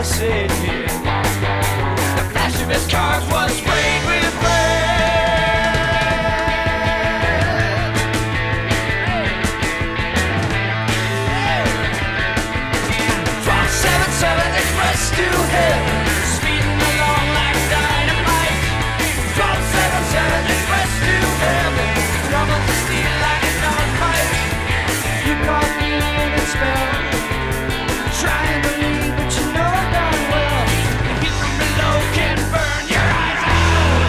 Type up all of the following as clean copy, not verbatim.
city. The flash of his cars was sprayed with red. Drop 77 Express to heaven, speeding along like dynamite. Drop 77 Express to heaven, trouble to steal like a dog fight. You caught me in a spell, trying to leave, but you know darn well the heat from below can burn your eyes out.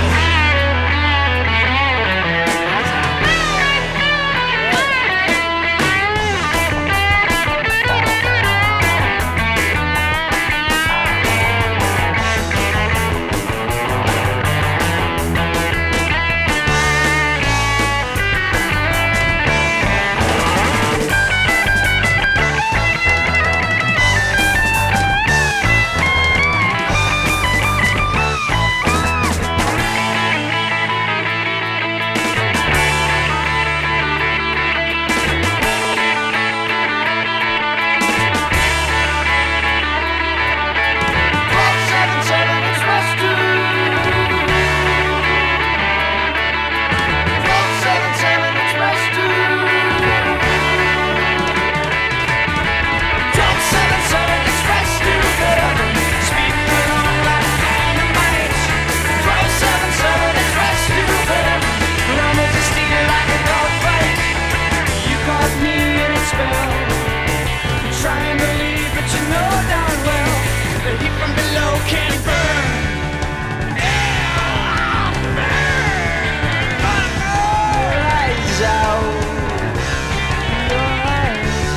Trying to leave, but you know darn well the heat from below can burn. Yeah, burn. Your eyes out. Your eyes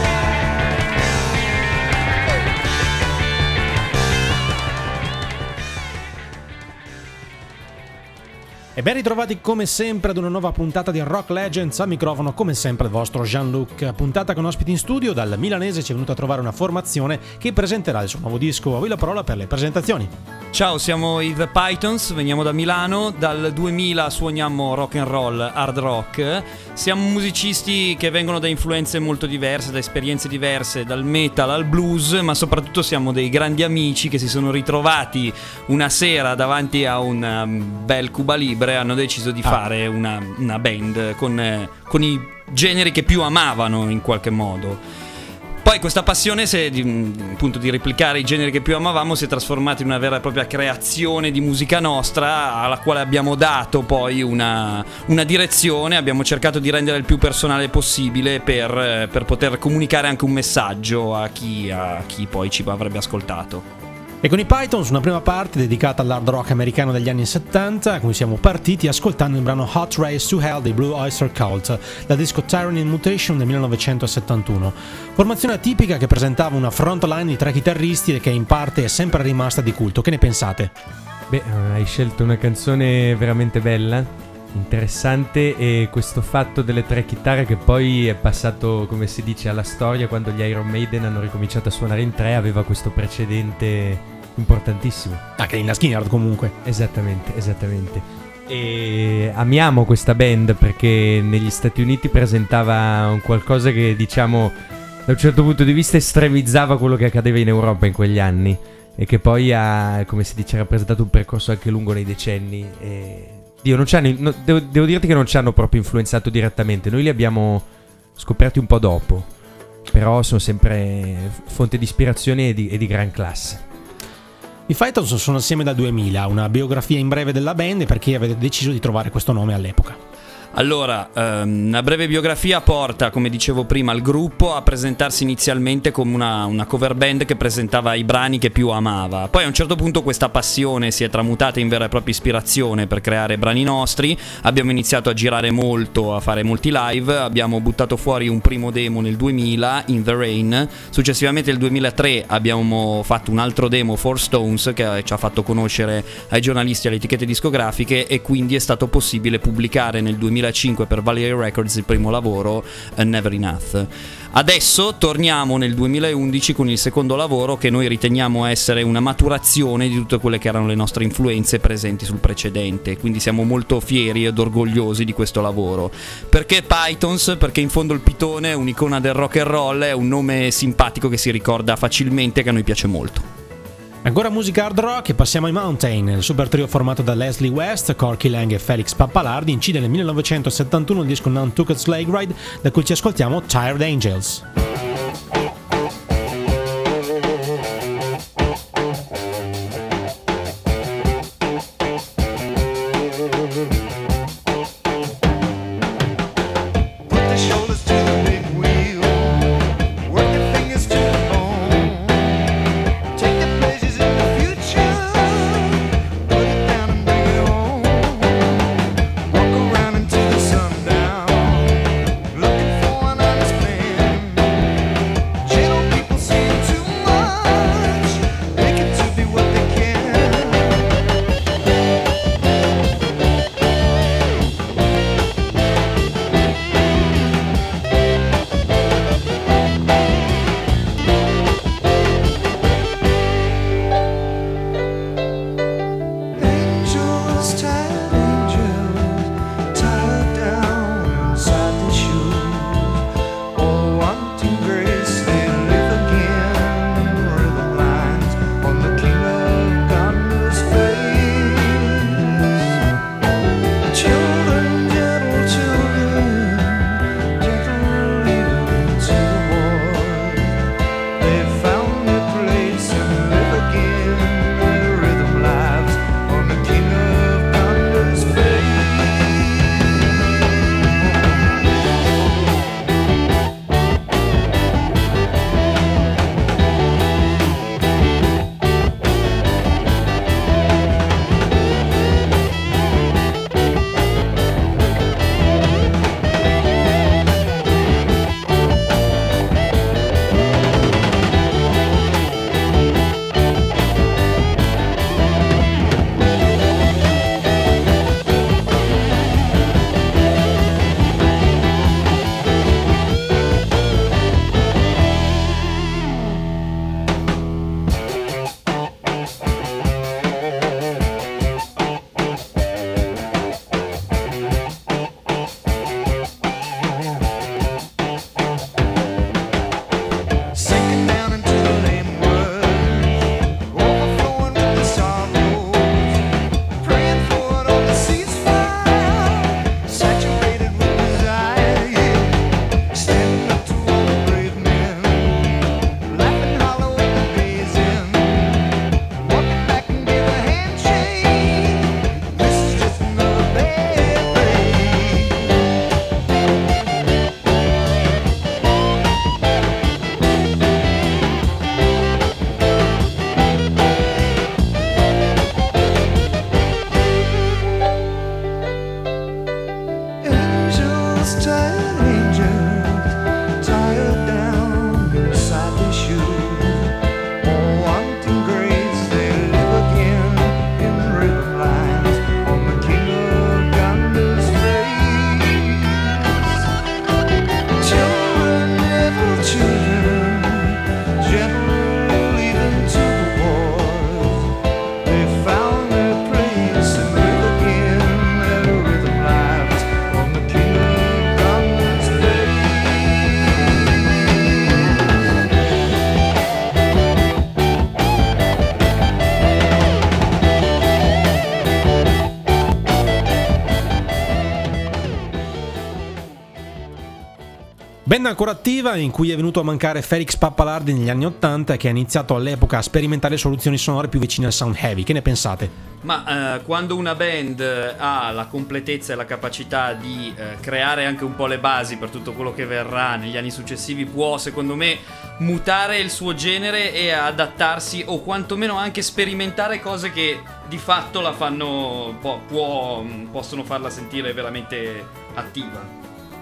E ben ritrovati come sempre ad una nuova puntata di Rock Legends. Al microfono come sempre il vostro Jean-Luc. Puntata con ospiti in studio. Dal milanese ci è venuto a trovare una formazione che presenterà il suo nuovo disco. A voi la parola per le presentazioni. Ciao, siamo i The Pythons, veniamo da Milano. Dal 2000 suoniamo rock and roll, hard rock. Siamo musicisti che vengono da influenze molto diverse, da esperienze diverse, dal metal al blues, ma soprattutto siamo dei grandi amici che si sono ritrovati una sera davanti a un bel Cuba Libre. Hanno deciso di fare una band con i generi che più amavano in qualche modo. Poi questa passione, appunto, di replicare i generi che più amavamo, si è trasformata in una vera e propria creazione di musica nostra, alla quale abbiamo dato poi una direzione. Abbiamo cercato di rendere il più personale possibile per poter comunicare anche un messaggio a chi poi ci avrebbe ascoltato. E con i Pythons una prima parte dedicata all'hard rock americano degli anni 70, a cui siamo partiti ascoltando il brano Hot Race to Hell dei Blue Oyster Cult, dal disco Tyranny in Mutation del 1971. Formazione atipica che presentava una frontline di 3 chitarristi e che in parte è sempre rimasta di culto. Che ne pensate? Beh, hai scelto una canzone veramente bella, interessante, e questo fatto delle 3 chitarre che poi è passato, come si dice, alla storia quando gli Iron Maiden hanno ricominciato a suonare in 3, aveva questo precedente importantissimo. Anche Nina Skinner comunque. Esattamente. E amiamo questa band perché negli Stati Uniti presentava un qualcosa che, diciamo, da un certo punto di vista estremizzava quello che accadeva in Europa in quegli anni, e che poi ha, come si dice, rappresentato un percorso anche lungo nei decenni. Devo dirti che non ci hanno proprio influenzato direttamente, noi li abbiamo scoperti un po' dopo, però sono sempre fonte di ispirazione e di gran classe. I Pythons sono assieme dal 2000, una biografia in breve della band e perché avete deciso di trovare questo nome all'epoca. Allora, una breve biografia porta, come dicevo prima, il gruppo a presentarsi inizialmente come una cover band che presentava i brani che più amava. Poi a un certo punto questa passione si è tramutata in vera e propria ispirazione per creare brani nostri. Abbiamo iniziato a girare molto, a fare molti live. Abbiamo buttato fuori un primo demo nel 2000, In the Rain. Successivamente nel 2003 abbiamo fatto un altro demo, Four Stones, che ci ha fatto conoscere ai giornalisti e alle etichette discografiche, e quindi è stato possibile pubblicare nel 2005 per Valerie Records il primo lavoro, Never Enough. Adesso torniamo nel 2011 con il secondo lavoro, che noi riteniamo essere una maturazione di tutte quelle che erano le nostre influenze presenti sul precedente, quindi siamo molto fieri ed orgogliosi di questo lavoro. Perché Pythons? Perché in fondo il pitone è un'icona del rock and roll, è un nome simpatico che si ricorda facilmente, che a noi piace molto. Ancora musica hard rock e passiamo ai Mountain. Il super trio formato da Leslie West, Corky Lang e Felix Pappalardi incide nel 1971 il disco Nantucket Sleigh Ride, da cui ci ascoltiamo Tired Angels. Band ancora attiva, in cui è venuto a mancare Felix Pappalardi negli anni 80 e che ha iniziato all'epoca a sperimentare soluzioni sonore più vicine al sound heavy. Che ne pensate? Ma quando una band ha la completezza e la capacità di creare anche un po' le basi per tutto quello che verrà negli anni successivi, può secondo me mutare il suo genere e adattarsi, o quantomeno anche sperimentare cose che di fatto la fanno possono farla sentire veramente attiva.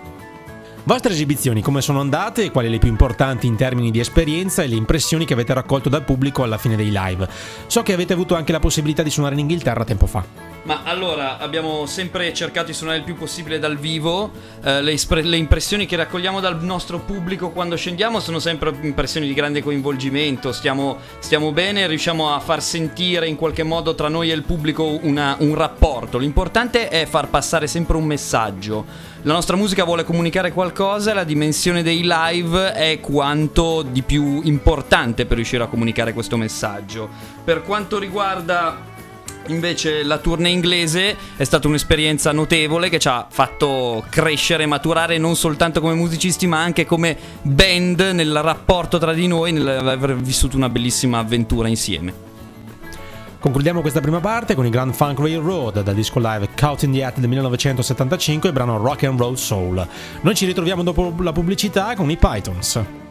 Vostre esibizioni come sono andate e quali le più importanti in termini di esperienza e le impressioni che avete raccolto dal pubblico alla fine dei live? So che avete avuto anche la possibilità di suonare in Inghilterra tempo fa. Ma allora, abbiamo sempre cercato di suonare il più possibile dal vivo. Le impressioni che raccogliamo dal nostro pubblico quando scendiamo sono sempre impressioni di grande coinvolgimento. Stiamo bene, riusciamo a far sentire in qualche modo tra noi e il pubblico un rapporto. L'importante è far passare sempre un messaggio. La nostra musica vuole comunicare qualcosa e la dimensione dei live è quanto di più importante per riuscire a comunicare questo messaggio. Per quanto riguarda invece la tournée inglese, è stata un'esperienza notevole che ci ha fatto crescere e maturare non soltanto come musicisti ma anche come band nel rapporto tra di noi, nell'aver vissuto una bellissima avventura insieme. Concludiamo questa prima parte con i Grand Funk Railroad dal disco live Caught in the Act del 1975 e il brano Rock and Roll Soul. Noi ci ritroviamo dopo la pubblicità con i Pythons.